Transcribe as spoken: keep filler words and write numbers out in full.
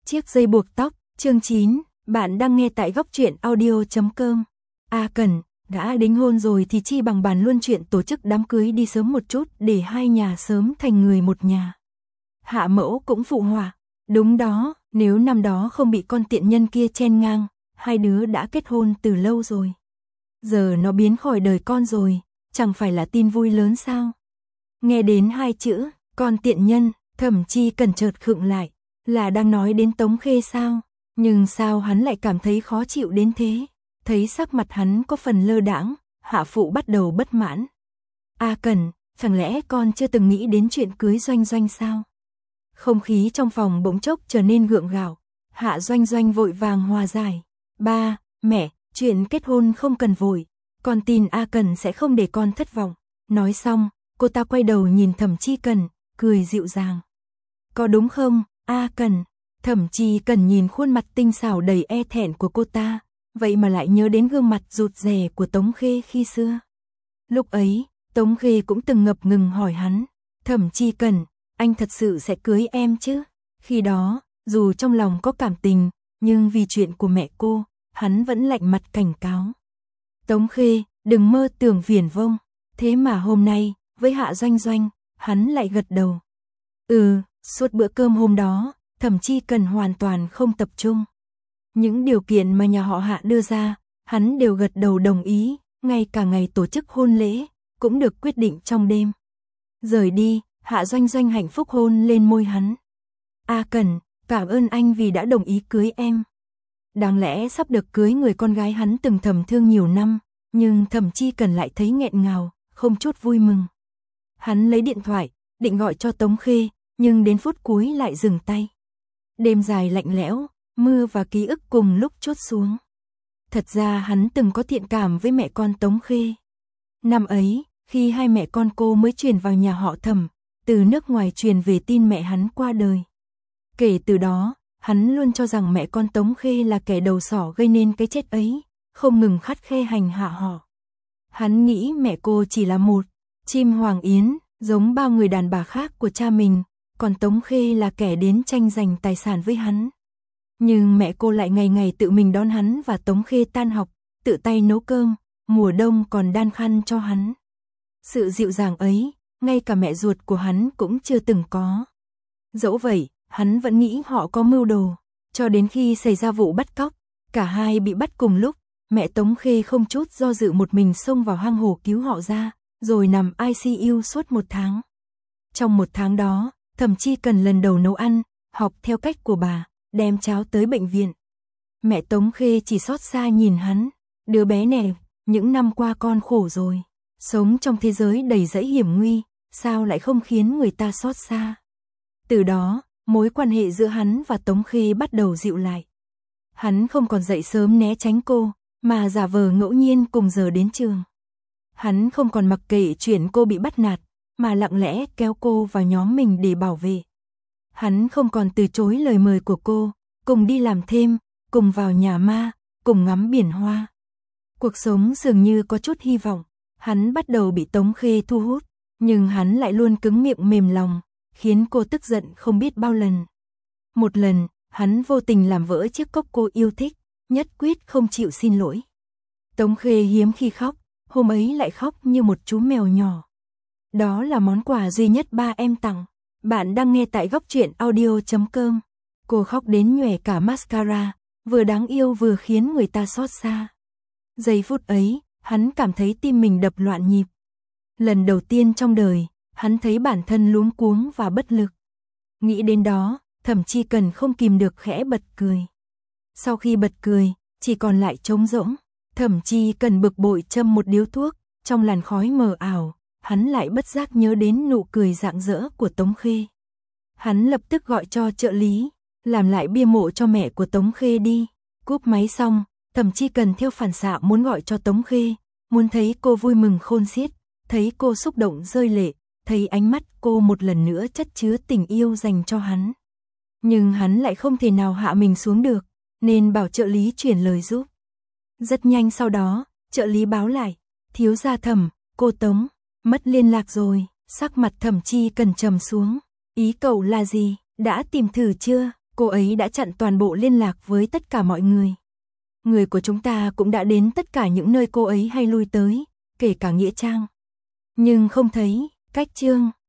Chiếc dây buộc tóc, chương chín, bạn đang nghe tại góc truyện audio chấm com. A Cẩn, đã đính hôn rồi thì chi bằng bàn luôn chuyện tổ chức đám cưới đi sớm một chút để hai nhà sớm thành người một nhà. Hạ Mẫu cũng phụ họa, đúng đó, nếu năm đó không bị con tiện nhân kia chen ngang, hai đứa đã kết hôn từ lâu rồi. Giờ nó biến khỏi đời con rồi, chẳng phải là tin vui lớn sao? Nghe đến hai chữ, con tiện nhân, Thẩm Chi Cần chợt khựng lại, là đang nói đến Tống Khê sao? Nhưng sao hắn lại cảm thấy khó chịu đến thế? Thấy sắc mặt hắn có phần lơ đãng, Hạ Phụ bắt đầu bất mãn. A Cẩn, chẳng lẽ con chưa từng nghĩ đến chuyện cưới Doanh Doanh sao? Không khí trong phòng bỗng chốc trở nên gượng gạo. Hạ Doanh Doanh vội vàng hòa giải. Ba, mẹ, chuyện kết hôn không cần vội. Con tin A Cẩn sẽ không để con thất vọng. Nói xong, cô ta quay đầu nhìn Thẩm Chi Cần, cười dịu dàng. Có đúng không, A Cẩn? Thẩm Chi Cần nhìn khuôn mặt tinh xảo đầy e thẹn của cô ta, vậy mà lại nhớ đến gương mặt rụt rè của Tống Khê khi xưa. Lúc ấy, Tống Khê cũng từng ngập ngừng hỏi hắn, Thẩm Chi Cần, anh thật sự sẽ cưới em chứ? Khi đó, dù trong lòng có cảm tình, nhưng vì chuyện của mẹ cô, hắn vẫn lạnh mặt cảnh cáo. Tống Khê, đừng mơ tưởng viển vông. Thế mà hôm nay, với Hạ Doanh Doanh, hắn lại gật đầu. Ừ, suốt bữa cơm hôm đó, Thẩm Chi Cần hoàn toàn không tập trung. Những điều kiện mà nhà họ Hạ đưa ra, hắn đều gật đầu đồng ý, ngay cả ngày tổ chức hôn lễ, cũng được quyết định trong đêm. Rời đi, Hạ Doanh Doanh hạnh phúc hôn lên môi hắn. A Cẩn, cảm ơn anh vì đã đồng ý cưới em. Đáng lẽ sắp được cưới người con gái hắn từng thầm thương nhiều năm, nhưng Thẩm Chi Cần lại thấy nghẹn ngào, không chút vui mừng. Hắn lấy điện thoại, định gọi cho Tống Khê, nhưng đến phút cuối lại dừng tay. Đêm dài lạnh lẽo, mưa và ký ức cùng lúc trút xuống. Thật ra hắn từng có thiện cảm với mẹ con Tống Khê. Năm ấy, khi hai mẹ con cô mới chuyển vào nhà họ Thẩm, từ nước ngoài truyền về tin mẹ hắn qua đời. Kể từ đó, hắn luôn cho rằng mẹ con Tống Khê là kẻ đầu sỏ gây nên cái chết ấy, không ngừng khắt khe hành hạ họ. Hắn nghĩ mẹ cô chỉ là một chim hoàng yến, giống bao người đàn bà khác của cha mình, còn Tống Khê là kẻ đến tranh giành tài sản với hắn. Nhưng mẹ cô lại ngày ngày tự mình đón hắn và Tống Khê tan học, tự tay nấu cơm, mùa đông còn đan khăn cho hắn. Sự dịu dàng ấy, ngay cả mẹ ruột của hắn cũng chưa từng có. Dẫu vậy, hắn vẫn nghĩ họ có mưu đồ, cho đến khi xảy ra vụ bắt cóc, cả hai bị bắt cùng lúc, mẹ Tống Khê không chút do dự một mình xông vào hang hồ cứu họ ra, rồi nằm i xê u suốt một tháng. Trong một tháng đó, Thẩm Chi Cần lần đầu nấu ăn, học theo cách của bà, đem cháo tới bệnh viện. Mẹ Tống Khê chỉ xót xa nhìn hắn, đứa bé nè, những năm qua con khổ rồi, sống trong thế giới đầy dẫy hiểm nguy, sao lại không khiến người ta xót xa. Từ đó, mối quan hệ giữa hắn và Tống Khê bắt đầu dịu lại. Hắn không còn dậy sớm né tránh cô, mà giả vờ ngẫu nhiên cùng giờ đến trường. Hắn không còn mặc kệ chuyện cô bị bắt nạt, mà lặng lẽ kéo cô vào nhóm mình để bảo vệ. Hắn không còn từ chối lời mời của cô, cùng đi làm thêm, cùng vào nhà ma, cùng ngắm biển hoa. Cuộc sống dường như có chút hy vọng, hắn bắt đầu bị Tống Khê thu hút, nhưng hắn lại luôn cứng miệng mềm lòng, khiến cô tức giận không biết bao lần. Một lần, hắn vô tình làm vỡ chiếc cốc cô yêu thích, nhất quyết không chịu xin lỗi. Tống Khê hiếm khi khóc, hôm ấy lại khóc như một chú mèo nhỏ. Đó là món quà duy nhất ba em tặng. Bạn đang nghe tại góc truyện audio chấm com. Cô khóc đến nhòe cả mascara, vừa đáng yêu vừa khiến người ta xót xa. Giây phút ấy, hắn cảm thấy tim mình đập loạn nhịp. Lần đầu tiên trong đời, hắn thấy bản thân luống cuống và bất lực. Nghĩ đến đó, Thẩm Chi Cần không kìm được khẽ bật cười. Sau khi bật cười, chỉ còn lại trống rỗng. Thẩm Chi Cần bực bội châm một điếu thuốc, trong làn khói mờ ảo, hắn lại bất giác nhớ đến nụ cười rạng rỡ của Tống Khê. Hắn lập tức gọi cho trợ lý, làm lại bia mộ cho mẹ của Tống Khê đi. Cúp máy xong, Thẩm Chi Cần theo phản xạ muốn gọi cho Tống Khê, muốn thấy cô vui mừng khôn xiết, thấy cô xúc động rơi lệ, thấy ánh mắt cô một lần nữa chất chứa tình yêu dành cho hắn. Nhưng hắn lại không thể nào hạ mình xuống được, nên bảo trợ lý chuyển lời giúp. Rất nhanh sau đó, trợ lý báo lại, thiếu gia Thẩm, cô Tống, mất liên lạc rồi. Sắc mặt Thẩm Chi Cần trầm xuống. Ý cậu là gì, đã tìm thử chưa? cô ấy đã chặn toàn bộ liên lạc với tất cả mọi người. Người của chúng ta cũng đã đến tất cả những nơi cô ấy hay lui tới, kể cả nghĩa trang. Nhưng không thấy, cách Trương